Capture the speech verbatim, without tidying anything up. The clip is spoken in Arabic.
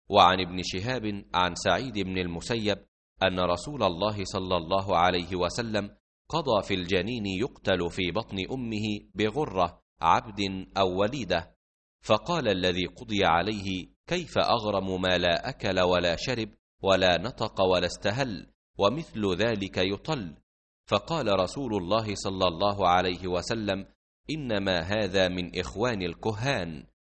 وعن ابن شهاب عن سعيد بن المسيب أن رسول الله صلى الله عليه وسلم قضى في الجنين يقتل في بطن أمه بغرة عبد أو وليدة، فقال الذي قضي عليه: كيف أغرم ما لا أكل ولا شرب ولا نطق ولا استهل، ومثل ذلك يطل؟ فقال رسول الله صلى الله عليه وسلم: إنما هذا من إخوان الكهان،